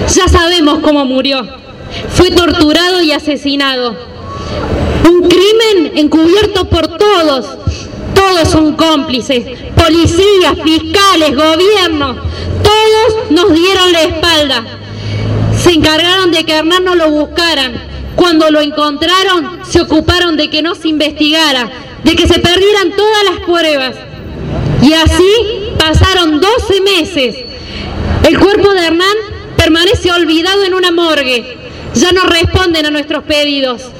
Ya sabemos cómo murió. Fue torturado y asesinado. Un crimen encubierto por todos. Todos son cómplices. Policías, fiscales, gobierno. Todos nos dieron la espalda. Se encargaron de que Hernán no lo buscaran. Cuando lo encontraron, se ocuparon de que no se investigara, de que se perdieran todas las pruebas. Y así pasaron 12 meses. El cuerpo de Hernán permanece olvidado en una morgue. Ya no responden a nuestros pedidos.